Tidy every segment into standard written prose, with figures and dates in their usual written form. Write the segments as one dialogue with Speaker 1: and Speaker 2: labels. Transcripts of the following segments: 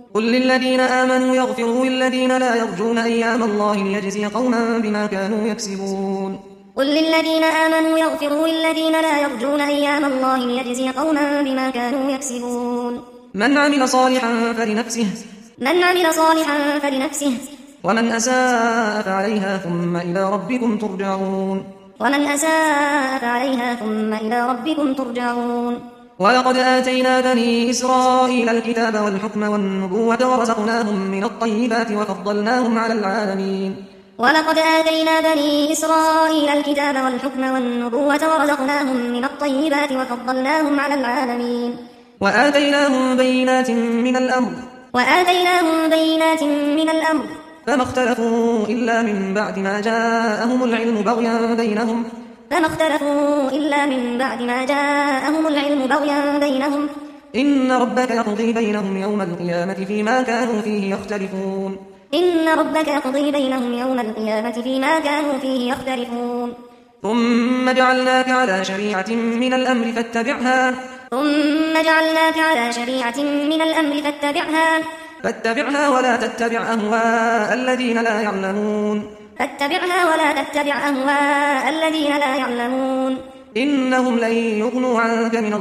Speaker 1: قل للذين آمنوا يغفروا للذين لا يرجون أيام الله ليجزي قوما بما كانوا يكسبون
Speaker 2: قل للذين آمنوا يغفروا للذين لا يرجون أيام الله ليجزي قوما بما كانوا يكسبون
Speaker 1: من عمل صالحا فلنفسه ومن أساء فعليها ثم إلى ربكم ترجعون ولقد آتينا بني إسرائيل الكتاب والحكم والنبوة ورزقناهم من الطيبات وفضلناهم على العالمين
Speaker 2: ولقد آتينا بني إسرائيل الكتاب والحكم والنبوة ورزقناهم من الطيبات وفضلناهم على العالمين
Speaker 1: وآتيناهم بينات من الأمر فما اختلفوا إلا من بعد ما جاءهم العلم بغيا بينهم إن ربك يقضي بينهم يوم القيامة فيما كانوا فيه يختلفون ثم جعلناك على شريعة من الأمر فاتبعها ولا تتبع أهواء الذين لا يعلمون إنهم لن يغنوا عنك من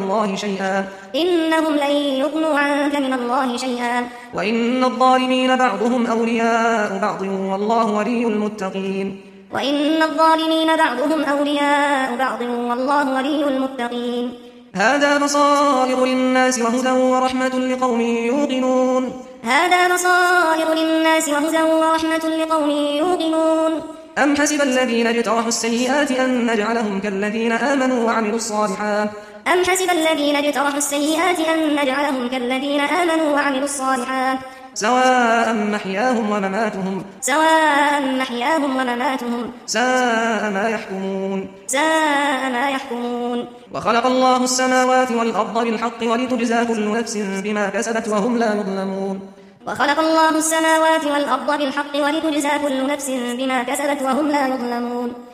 Speaker 1: الله شيئا وإن الظالمين بعضهم أولياء بعض والله ولي المتقين هذا بصائر للناس وهدى ورحمة لقوم يوقنون أم حسب الذين اجترحوا السيئات أن نجعلهم كالذين آمنوا وعملوا الصالحات سواء محياهم ومماتهم ساء ما يحكمون وخلق الله السماوات والأرض بالحق ولتجزى كل نفس بما كسبت وهم لا يظلمون